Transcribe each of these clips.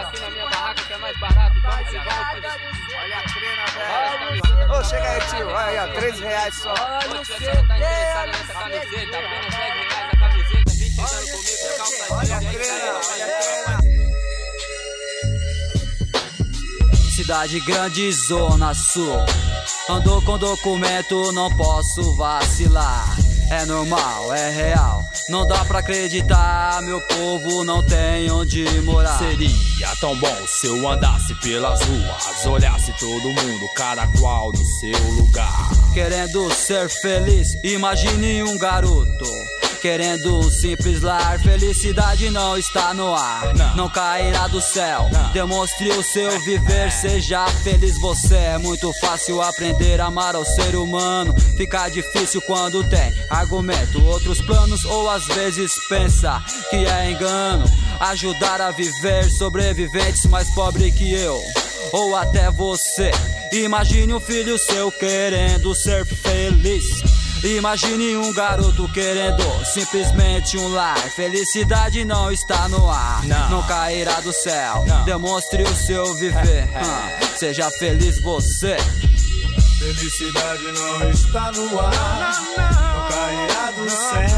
aqui na minha barraca que é mais barato. Vamos que vamos. Olha a trena, velho. Ô, chega aí, tio. Olha aí, ó, R$3 só. Olha, se você não tá interessado nessa camiseta, apenas R$10 a camiseta. Vem chegando comigo, calça. Olha a trena, olha a trena. Cidade grande, zona sul. Ando com documento, não posso vacilar. É normal, é real, não dá pra acreditar. Meu povo não tem onde morar. Seria tão bom se eu andasse pelas ruas, olhasse todo mundo, cada qual no seu lugar. Querendo ser feliz, imagine um garoto querendo um simples lar. Felicidade não está no ar, não cairá do céu. Demonstre o seu viver, seja feliz você. É muito fácil aprender a amar ao ser humano. Fica difícil quando tem argumento, outros planos, ou às vezes pensa que é engano. Ajudar a viver sobreviventes mais pobres que eu, ou até você. Imagine um filho seu querendo ser feliz. Imagine um garoto querendo simplesmente um lar. Felicidade não está no ar, não cairá do céu. Demonstre o seu viver, seja feliz você. Felicidade não está no ar, não cairá do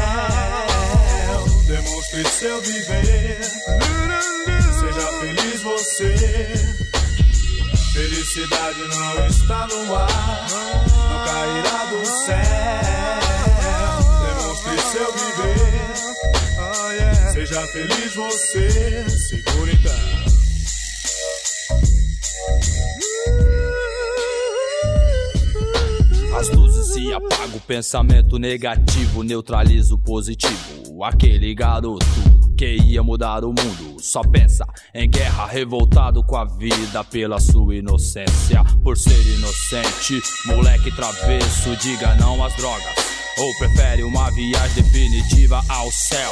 céu. Demonstre seu viver, seja feliz você. Felicidade não está no ar, não cairá do céu. Demonstre seu viver, seja feliz você. Segura então. As luzes se apagam, o pensamento negativo neutraliza o positivo. Aquele garoto que ia mudar o mundo só pensa em guerra, revoltado com a vida pela sua inocência. Por ser inocente, moleque travesso, diga não às drogas, ou prefere uma viagem definitiva ao céu.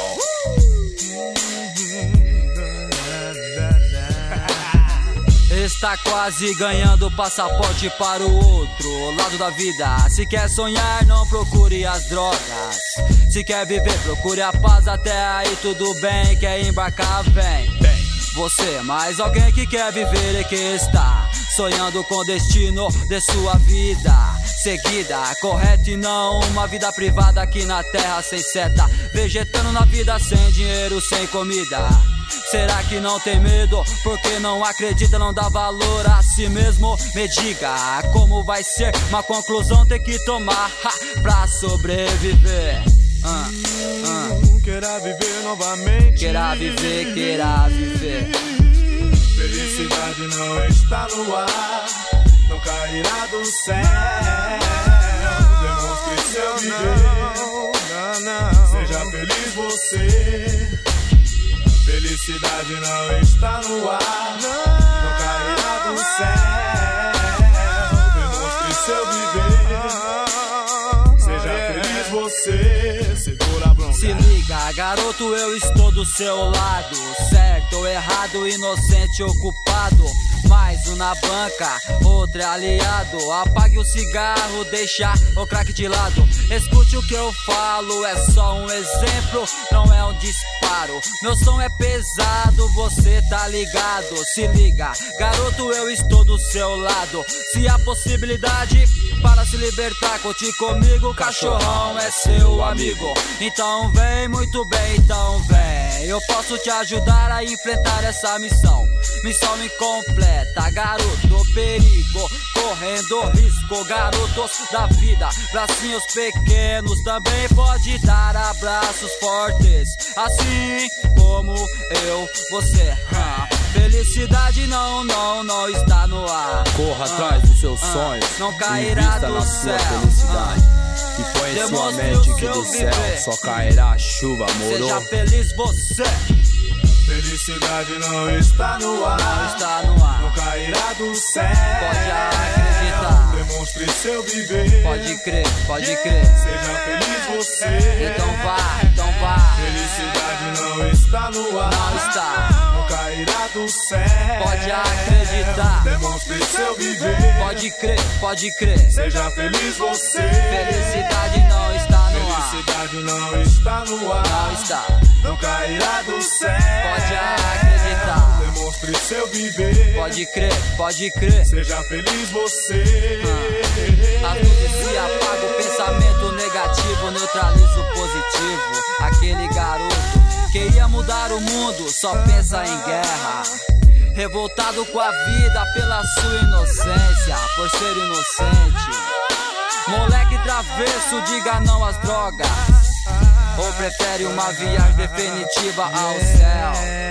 Está quase ganhando passaporte para o outro lado da vida. Se quer sonhar, não procure as drogas. Se quer viver, procure a paz. Até aí tudo bem, quer embarcar, vem você, mas alguém que quer viver e que está sonhando com o destino de sua vida seguida, correto, e não uma vida privada aqui na terra sem seta, vegetando na vida sem dinheiro, sem comida. Será que não tem medo? Porque não acredita, não dá valor a si mesmo? Me diga como vai ser, uma conclusão tem que tomar pra sobreviver. Queira viver novamente, queira viver, queira viver. Felicidade não está no ar, não cairá do céu. Demonstre seu viver, seja feliz você. Felicidade não está no ar, não cairá do céu. Demonstre seu viver, seja feliz você. Segura a bronca. Se liga, garoto, eu estou do seu lado. Certo ou errado, inocente ou culpado. Mais um na banca, outro é aliado. Apague o cigarro, deixa o crack de lado. Escute o que eu falo, é só um exemplo, não é um disparo. Meu som é pesado, você tá ligado. Se liga, garoto, eu estou do seu lado. Se há possibilidade para se libertar, conte comigo, cachorrão é seu amigo. Então vem, muito bem, então vem. Eu posso te ajudar a enfrentar essa missão. Missão incompleta, garoto, perigo, correndo risco. Garotos da vida, bracinhos pequenos, também pode dar abraços fortes, assim como eu, você. Felicidade não está no ar. Corra atrás dos seus sonhos, não cairá do na céu. Sua felicidade. E põe em sua mente que do céu só cairá a chuva, moro. Seja feliz você. Felicidade não está no ar, não está no ar, não cairá do céu. Pode acreditar, demonstre seu viver. Pode crer, pode crer. Seja feliz você. Então vá. Felicidade não está no ar, não está, não cairá do céu. Pode acreditar, demonstre seu viver. Pode crer. Seja feliz você. Felicidade não está no ar. Felicidade não está no ar, não está, não cairá do céu. Pode acreditar, demonstre seu viver. viver. Pode crer, pode crer. Seja feliz você. As luzes se apagam, o pensamento negativo neutraliza o positivo. Aquele garoto que ia mudar o mundo só pensa em guerra. Revoltado com a vida pela sua inocência, por ser inocente. Moleque travesso, diga não às drogas. Ou prefere uma viagem definitiva ao céu?